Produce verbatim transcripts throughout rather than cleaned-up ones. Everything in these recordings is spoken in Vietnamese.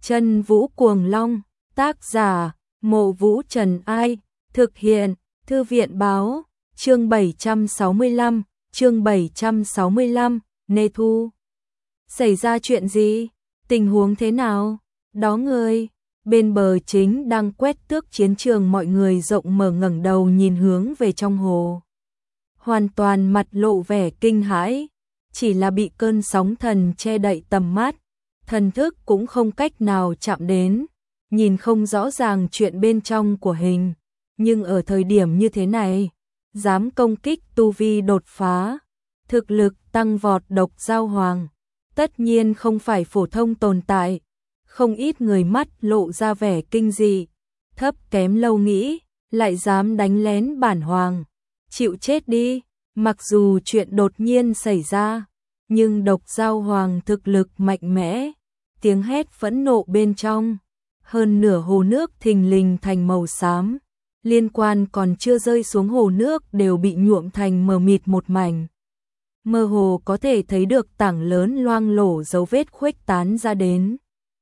Chân Vũ Cuồng Long, tác giả, Mộ Vũ Trần Ai, thực hiện, Thư viện báo, chương bảy trăm sáu mươi lăm, chương bảy trăm sáu mươi lăm, Nê Thu. Xảy ra chuyện gì? Tình huống thế nào? Đó người, bên bờ chính đang quét tước chiến trường, mọi người rộng mở ngẩng đầu nhìn hướng về trong hồ. Hoàn toàn mặt lộ vẻ kinh hãi, chỉ là bị cơn sóng thần che đậy tầm mắt, thần thức cũng không cách nào chạm đến, nhìn không rõ ràng chuyện bên trong của hình, nhưng ở thời điểm như thế này, dám công kích tu vi đột phá, thực lực tăng vọt Độc Giao Hoàng, tất nhiên không phải phổ thông tồn tại, không ít người mắt lộ ra vẻ kinh dị, thấp kém lâu nghĩ, lại dám đánh lén bản hoàng, chịu chết đi. Mặc dù chuyện đột nhiên xảy ra, nhưng Độc Giao Hoàng thực lực mạnh mẽ, tiếng hét phẫn nộ bên trong, hơn nửa hồ nước thình lình thành màu xám, liên quan còn chưa rơi xuống hồ nước đều bị nhuộm thành mờ mịt một mảnh. Mơ hồ có thể thấy được tảng lớn loang lổ dấu vết khuếch tán ra đến.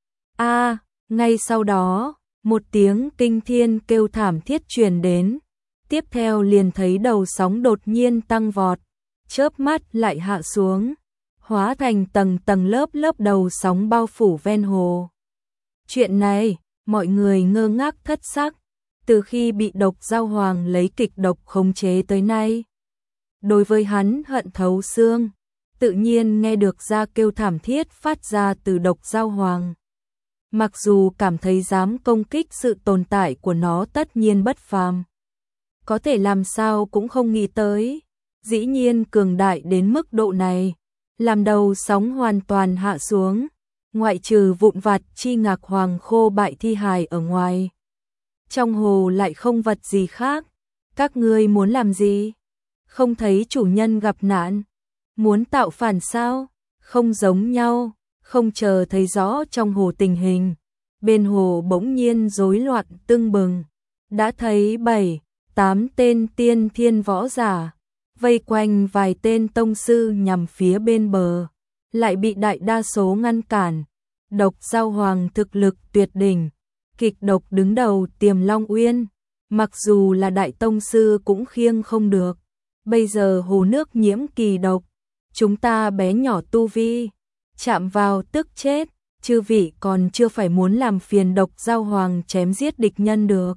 A, ngay sau đó, một tiếng kinh thiên kêu thảm thiết truyền đến. Tiếp theo liền thấy đầu sóng đột nhiên tăng vọt, chớp mắt lại hạ xuống, hóa thành tầng tầng lớp lớp đầu sóng bao phủ ven hồ. Chuyện này, mọi người ngơ ngác thất sắc, từ khi bị Độc Giao Hoàng lấy kịch độc khống chế tới nay. Đối với hắn hận thấu xương, tự nhiên nghe được ra kêu thảm thiết phát ra từ Độc Giao Hoàng. Mặc dù cảm thấy dám công kích sự tồn tại của nó tất nhiên bất phàm, có thể làm sao cũng không nghĩ tới, dĩ nhiên cường đại đến mức độ này, làm đầu sóng hoàn toàn hạ xuống, ngoại trừ vụn vặt chi ngạc hoàng khô bại thi hài ở ngoài. Trong hồ lại không vật gì khác, các ngươi muốn làm gì? Không thấy chủ nhân gặp nạn, muốn tạo phản sao? Không giống nhau, không chờ thấy rõ trong hồ tình hình, bên hồ bỗng nhiên rối loạn tưng bừng, đã thấy bảy tám tên tiên thiên võ giả, vây quanh vài tên tông sư nhằm phía bên bờ, lại bị đại đa số ngăn cản. Độc Giao Hoàng thực lực tuyệt đỉnh, kịch độc đứng đầu Tiềm Long Uyên, mặc dù là đại tông sư cũng khiêng không được. Bây giờ hồ nước nhiễm kỳ độc, chúng ta bé nhỏ tu vi, chạm vào tức chết, chư vị còn chưa phải muốn làm phiền Độc Giao Hoàng chém giết địch nhân được.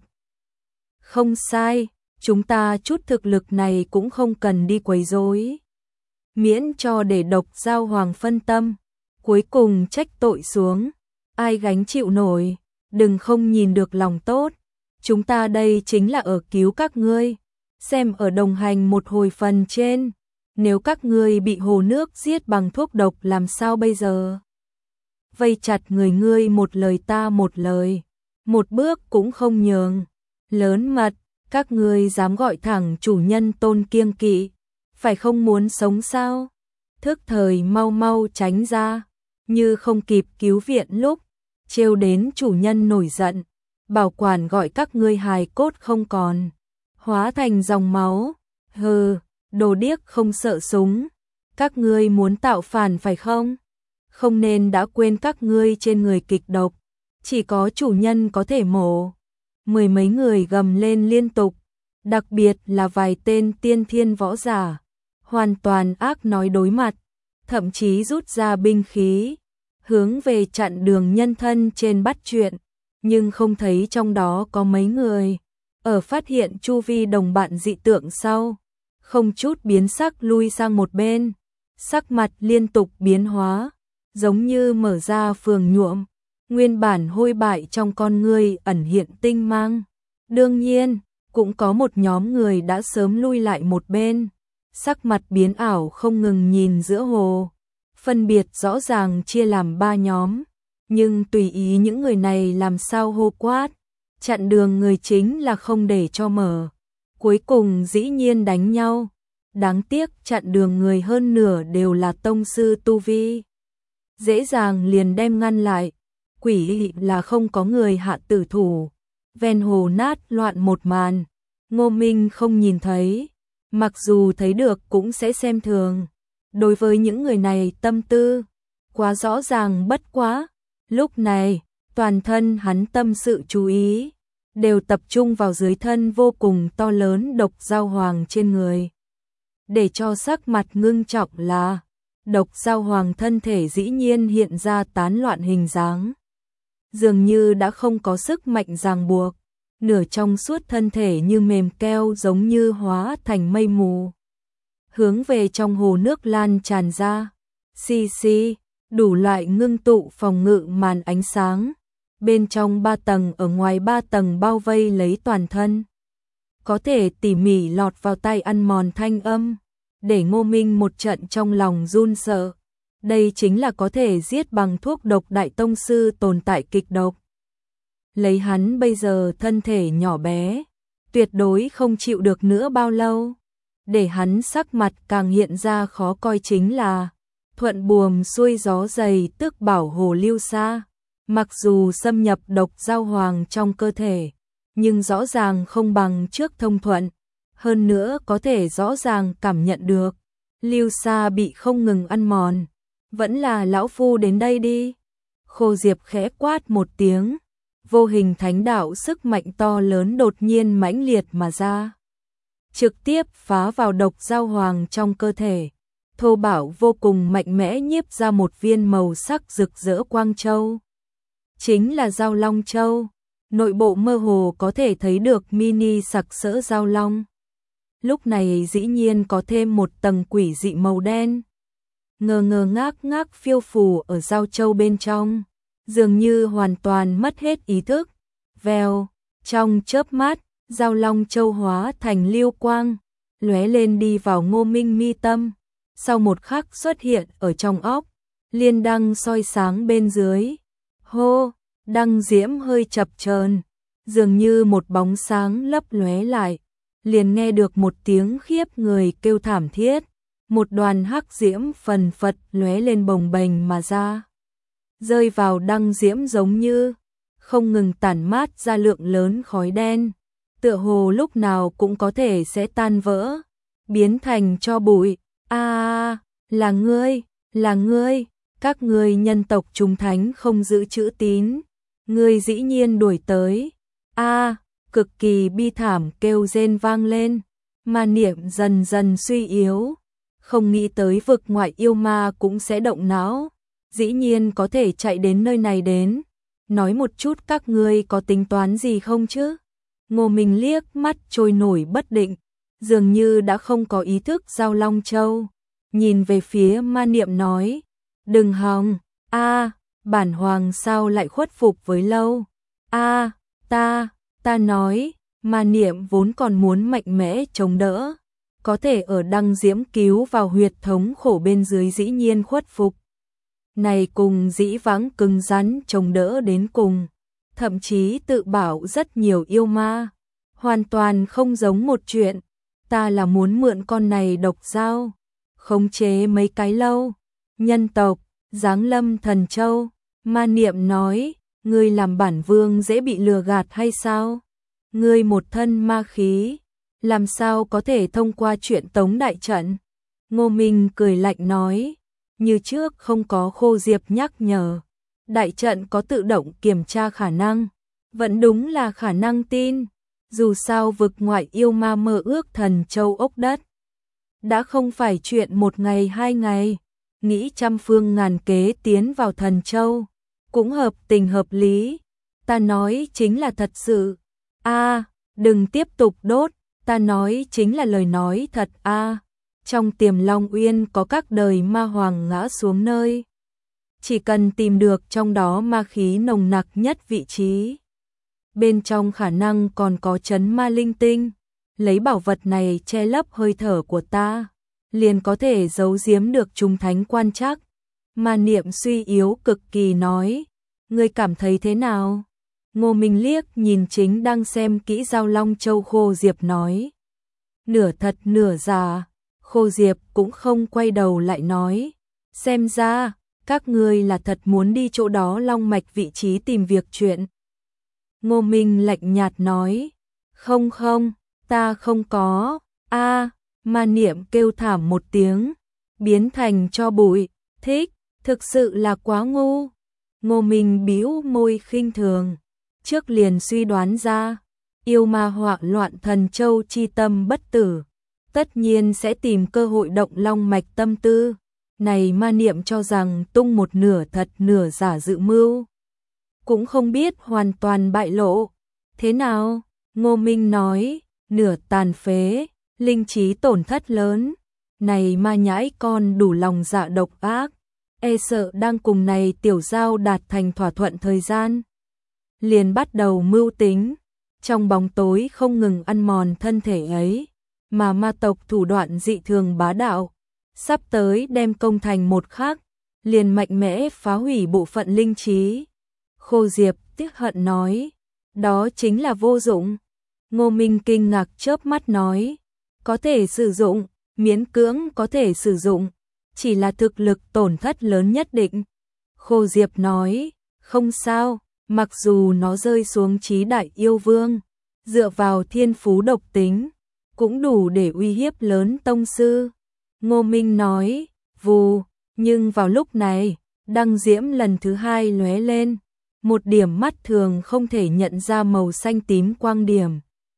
Không sai, chúng ta chút thực lực này cũng không cần đi quấy rối, miễn cho để Độc Giao Hoàng phân tâm, cuối cùng trách tội xuống, ai gánh chịu nổi, đừng không nhìn được lòng tốt, chúng ta đây chính là ở cứu các ngươi, xem ở đồng hành một hồi phần trên, nếu các ngươi bị hồ nước giết bằng thuốc độc làm sao bây giờ? Vây chặt người ngươi một lời ta một lời, một bước cũng không nhường, lớn mật, các ngươi dám gọi thẳng chủ nhân tôn kiêng kỵ, phải không muốn sống sao? Thức thời mau mau tránh ra, như không kịp cứu viện lúc, trêu đến chủ nhân nổi giận, bảo quản gọi các ngươi hài cốt không còn, hóa thành dòng máu, hừ, đồ điếc không sợ súng, các ngươi muốn tạo phản phải không? Không nên đã quên các ngươi trên người kịch độc, chỉ có chủ nhân có thể mổ. Mười mấy người gầm lên liên tục, đặc biệt là vài tên tiên thiên võ giả, hoàn toàn ác nói đối mặt, thậm chí rút ra binh khí, hướng về chặn đường nhân thân trên bắt chuyện, nhưng không thấy trong đó có mấy người. Ở phát hiện chu vi đồng bạn dị tượng sau, không chút biến sắc lui sang một bên, sắc mặt liên tục biến hóa, giống như mở ra phường nhuộm, nguyên bản hôi bại trong con ngươi ẩn hiện tinh mang. Đương nhiên, cũng có một nhóm người đã sớm lui lại một bên, sắc mặt biến ảo không ngừng nhìn giữa hồ, phân biệt rõ ràng chia làm ba nhóm, nhưng tùy ý những người này làm sao hô quát, chặn đường người chính là không để cho mở, cuối cùng dĩ nhiên đánh nhau. Đáng tiếc chặn đường người hơn nửa đều là tông sư tu vi, dễ dàng liền đem ngăn lại, quỷ là không có người hạ tử thủ, ven hồ nát loạn một màn, Ngô Minh không nhìn thấy, mặc dù thấy được cũng sẽ xem thường, đối với những người này tâm tư, quá rõ ràng bất quá, lúc này, Toàn thân hắn tâm sự chú ý, đều tập trung vào dưới thân vô cùng to lớn độc dao hoàng trên người. Để cho sắc mặt ngưng trọng là, độc dao hoàng thân thể dĩ nhiên hiện ra tán loạn hình dáng. Dường như đã không có sức mạnh ràng buộc, nửa trong suốt thân thể như mềm keo giống như hóa thành mây mù. Hướng về trong hồ nước lan tràn ra, xì xì, đủ loại ngưng tụ phòng ngự màn ánh sáng. Bên trong ba tầng ở ngoài ba tầng bao vây lấy toàn thân. Có thể tỉ mỉ lọt vào tay ăn mòn thanh âm, để Ngô Minh một trận trong lòng run sợ. Đây chính là có thể giết bằng thuốc độc đại tông sư tồn tại kịch độc. Lấy hắn bây giờ thân thể nhỏ bé, tuyệt đối không chịu được nữa bao lâu. Để hắn sắc mặt càng hiện ra khó coi chính là thuận buồm xuôi gió dày tức bảo hồ lưu xa. Mặc dù xâm nhập độc dao hoàng trong cơ thể, nhưng rõ ràng không bằng trước thông thuận. Hơn nữa có thể rõ ràng cảm nhận được, lưu xa bị không ngừng ăn mòn. Vẫn là lão phu đến đây đi. Khô Diệp khẽ quát một tiếng, vô hình thánh đạo sức mạnh to lớn đột nhiên mãnh liệt mà ra. Trực tiếp phá vào độc dao hoàng trong cơ thể. Thô bảo vô cùng mạnh mẽ nhiếp ra một viên màu sắc rực rỡ quang châu. Chính là Dao Long Châu, nội bộ mơ hồ có thể thấy được mini sặc sỡ dao long. Lúc này dĩ nhiên có thêm một tầng quỷ dị màu đen. Ngờ ngờ ngác ngác phiêu phù ở Dao Châu bên trong, dường như hoàn toàn mất hết ý thức. Vèo, trong chớp mắt, Dao Long Châu hóa thành lưu quang, lóe lên đi vào Ngô Minh mi tâm. Sau một khắc xuất hiện ở trong óc, liên đăng soi sáng bên dưới. Hô, đăng diễm hơi chập chờn, dường như một bóng sáng lấp lóe lại, liền nghe được một tiếng khiếp người kêu thảm thiết, một đoàn hắc diễm phần phật lóe lên bồng bềnh mà ra, rơi vào đăng diễm giống như không ngừng tản mát ra lượng lớn khói đen, tựa hồ lúc nào cũng có thể sẽ tan vỡ, biến thành tro bụi. A, à, là ngươi, là ngươi. Các ngươi nhân tộc trung thánh không giữ chữ tín, ngươi dĩ nhiên đuổi tới. A, à, cực kỳ bi thảm kêu rên vang lên, ma niệm dần dần suy yếu, không nghĩ tới vực ngoại yêu ma cũng sẽ động não, dĩ nhiên có thể chạy đến nơi này đến. Nói một chút các ngươi có tính toán gì không chứ? Ngô Minh liếc mắt trôi nổi bất định, dường như đã không có ý thức Dao Long Châu, nhìn về phía ma niệm nói. Đừng hòng, a, à, bản hoàng sao lại khuất phục với lâu. A, à, ta, ta nói, ma niệm vốn còn muốn mạnh mẽ chống đỡ, có thể ở đăng diễm cứu vào huyệt thống khổ bên dưới dĩ nhiên khuất phục. Này cùng dĩ vãng cứng rắn chống đỡ đến cùng, thậm chí tự bảo rất nhiều yêu ma, hoàn toàn không giống một chuyện. Ta là muốn mượn con này độc dao, khống chế mấy cái lâu. Nhân tộc, giáng lâm thần châu, ma niệm nói, ngươi làm bản vương dễ bị lừa gạt hay sao? Ngươi một thân ma khí, làm sao có thể thông qua chuyện tống đại trận? Ngô Minh cười lạnh nói, như trước không có Khô Diệp nhắc nhở, đại trận có tự động kiểm tra khả năng, vẫn đúng là khả năng tin, dù sao vực ngoại yêu ma mơ ước thần châu ốc đất. Đã không phải chuyện một ngày hai ngày, nghĩ trăm phương ngàn kế tiến vào thần châu, cũng hợp tình hợp lý, ta nói chính là thật sự. A, à, đừng tiếp tục đốt, ta nói chính là lời nói thật a. À, trong Tiềm Long Uyên có các đời ma hoàng ngã xuống nơi, chỉ cần tìm được trong đó ma khí nồng nặc nhất vị trí, bên trong khả năng còn có trấn ma linh tinh, lấy bảo vật này che lấp hơi thở của ta, liền có thể giấu giếm được chúng thánh quan trắc. Ma niệm suy yếu cực kỳ nói, ngươi cảm thấy thế nào? Ngô Minh liếc nhìn chính đang xem kỹ Dao Long Châu Khô Diệp nói. Nửa thật nửa giả, Khô Diệp cũng không quay đầu lại nói, xem ra, các ngươi là thật muốn đi chỗ đó long mạch vị trí tìm việc chuyện. Ngô Minh lạnh nhạt nói, không không, ta không có, a. À, ma niệm kêu thảm một tiếng, biến thành tro bụi, thích, thực sự là quá ngu. Ngô Minh bĩu môi khinh thường, trước liền suy đoán ra, yêu ma họa loạn thần châu chi tâm bất tử, tất nhiên sẽ tìm cơ hội động long mạch tâm tư. Này ma niệm cho rằng tung một nửa thật nửa giả dự mưu, cũng không biết hoàn toàn bại lộ. Thế nào? Ngô Minh nói, nửa tàn phế, linh trí tổn thất lớn. Này ma nhãi con đủ lòng dạ độc ác, e sợ đang cùng này tiểu giao đạt thành thỏa thuận thời gian, liền bắt đầu mưu tính, trong bóng tối không ngừng ăn mòn thân thể ấy, mà ma tộc thủ đoạn dị thường bá đạo, sắp tới đem công thành một khắc, liền mạnh mẽ phá hủy bộ phận linh trí. Khô Diệp tiếc hận nói, đó chính là vô dụng. Ngô Minh kinh ngạc chớp mắt nói, có thể sử dụng, miễn cưỡng có thể sử dụng, chỉ là thực lực tổn thất lớn nhất định. Khô Diệp nói, không sao, mặc dù nó rơi xuống trí đại yêu vương, dựa vào thiên phú độc tính, cũng đủ để uy hiếp lớn tông sư. Ngô Minh nói, vù, nhưng vào lúc này, đăng diễm lần thứ hai lóe lên, một điểm mắt thường không thể nhận ra màu xanh tím quang điểm,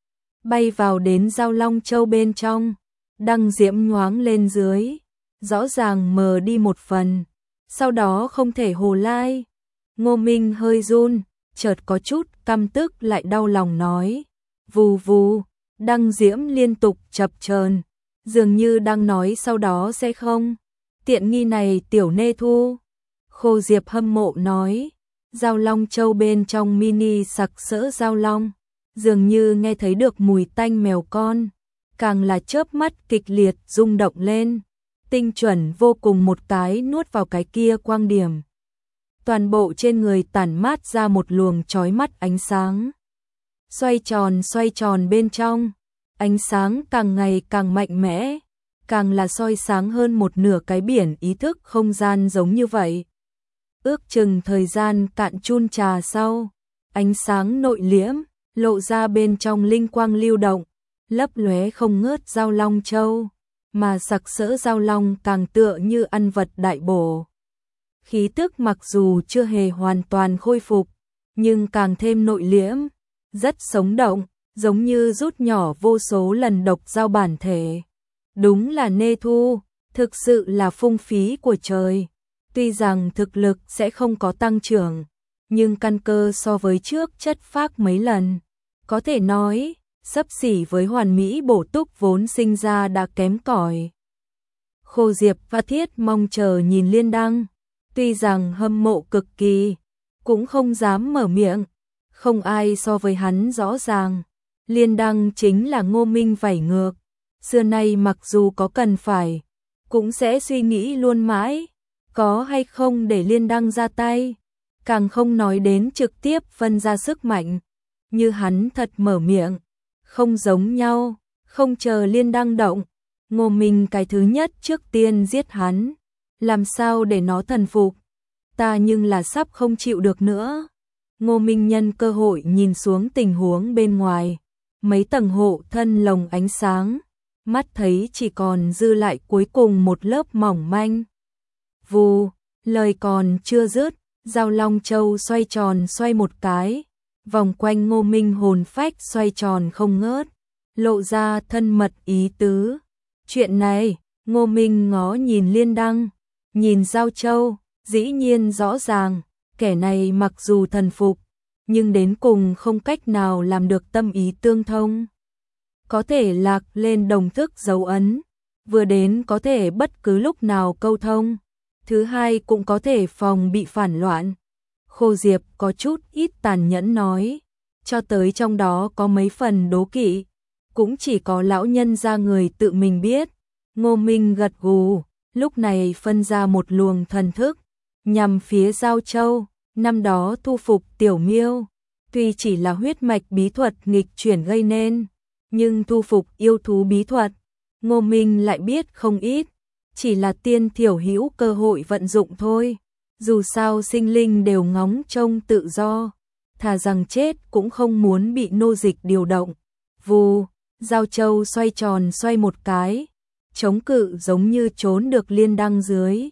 bay vào đến Giao Long Châu bên trong, đăng diễm nhoáng lên dưới, rõ ràng mờ đi một phần, sau đó không thể hồ lai. Ngô Minh hơi run, chợt có chút căm tức lại đau lòng nói, vù vù, đăng diễm liên tục chập chờn, dường như đang nói sau đó sẽ không. Tiện nghi này tiểu nê thu. Khô Diệp hâm mộ nói, Giao Long Châu bên trong mini sặc sỡ Giao Long, dường như nghe thấy được mùi tanh mèo con, càng là chớp mắt kịch liệt rung động lên, tinh chuẩn vô cùng một cái nuốt vào cái kia quang điểm. Toàn bộ trên người tản mát ra một luồng chói mắt ánh sáng. Xoay tròn xoay tròn bên trong, ánh sáng càng ngày càng mạnh mẽ, càng là soi sáng hơn một nửa cái biển ý thức không gian giống như vậy. Ước chừng thời gian cạn chun trà sau, ánh sáng nội liễm, lộ ra bên trong linh quang lưu động, lấp lóe không ngớt Giao Long Châu, mà sặc sỡ Giao Long càng tựa như ăn vật đại bổ. Khí tức mặc dù chưa hề hoàn toàn khôi phục, nhưng càng thêm nội liễm, rất sống động, giống như rút nhỏ vô số lần độc giao bản thể. Đúng là nê thu, thực sự là phung phí của trời. Tuy rằng thực lực sẽ không có tăng trưởng, nhưng căn cơ so với trước chất phác mấy lần. Có thể nói, xấp xỉ với hoàn mỹ bổ túc vốn sinh ra đã kém cỏi. Khô Diệp và Thiết mong chờ nhìn Liên Đăng, tuy rằng hâm mộ cực kỳ, cũng không dám mở miệng, không ai so với hắn rõ ràng. Liên Đăng chính là Ngô Minh vảy ngược, xưa nay mặc dù có cần phải, cũng sẽ suy nghĩ luôn mãi, có hay không để Liên Đăng ra tay, càng không nói đến trực tiếp phân ra sức mạnh, như hắn thật mở miệng, không giống nhau, không chờ Liên Đăng động, Ngô Minh cái thứ nhất trước tiên giết hắn, làm sao để nó thần phục, ta nhưng là sắp không chịu được nữa. Ngô Minh nhân cơ hội nhìn xuống tình huống bên ngoài, mấy tầng hộ thân lồng ánh sáng, mắt thấy chỉ còn dư lại cuối cùng một lớp mỏng manh. Vù, lời còn chưa dứt, Giao Long Châu xoay tròn xoay một cái, vòng quanh Ngô Minh hồn phách xoay tròn không ngớt, lộ ra thân mật ý tứ. Chuyện này, Ngô Minh ngó nhìn Liên Đăng, nhìn Giao Châu, dĩ nhiên rõ ràng, kẻ này mặc dù thần phục, nhưng đến cùng không cách nào làm được tâm ý tương thông. Có thể lạc lên đồng thức dấu ấn, vừa đến có thể bất cứ lúc nào câu thông, thứ hai cũng có thể phòng bị phản loạn. Khô Diệp có chút ít tàn nhẫn nói, cho tới trong đó có mấy phần đố kỵ, cũng chỉ có lão nhân gia người tự mình biết. Ngô Minh gật gù, lúc này phân ra một luồng thần thức, nhằm phía Giao Châu, năm đó thu phục Tiểu Miêu, tuy chỉ là huyết mạch bí thuật nghịch chuyển gây nên, nhưng thu phục yêu thú bí thuật, Ngô Minh lại biết không ít, chỉ là tiên thiểu hữu cơ hội vận dụng thôi. Dù sao sinh linh đều ngóng trông tự do, thà rằng chết cũng không muốn bị nô dịch điều động. Vù, Giao Châu xoay tròn xoay một cái, chống cự giống như trốn được Liên Đăng dưới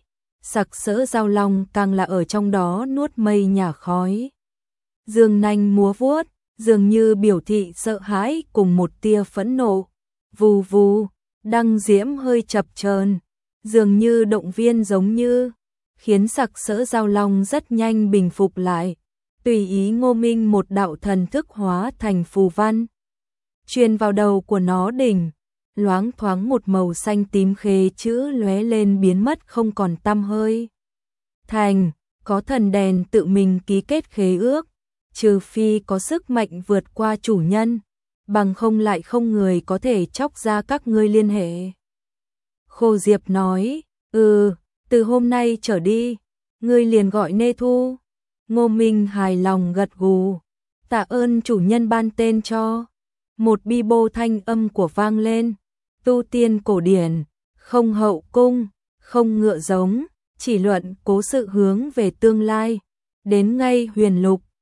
sặc sỡ giao long càng là ở trong đó nuốt mây nhả khói. Dương nanh múa vuốt, dường như biểu thị sợ hãi cùng một tia phẫn nộ. Vù vù, đăng diễm hơi chập chờn, dường như động viên giống như, khiến sặc sỡ giao long rất nhanh bình phục lại. Tùy ý Ngô Minh một đạo thần thức hóa thành phù văn, truyền vào đầu của nó đỉnh, loáng thoáng một màu xanh tím khế chữ lóe lên biến mất không còn tăm hơi. Thành, có thần đèn tự mình ký kết khế ước, trừ phi có sức mạnh vượt qua chủ nhân, bằng không lại không người có thể chóc ra các ngươi liên hệ. Khô Diệp nói, ừ, từ hôm nay trở đi, ngươi liền gọi Nê Thu. Ngô Minh hài lòng gật gù, tạ ơn chủ nhân ban tên cho. Một bi bô thanh âm của vang lên, tu tiên cổ điển, không hậu cung, không ngựa giống, chỉ luận cố sự hướng về tương lai, đến ngay huyền lục,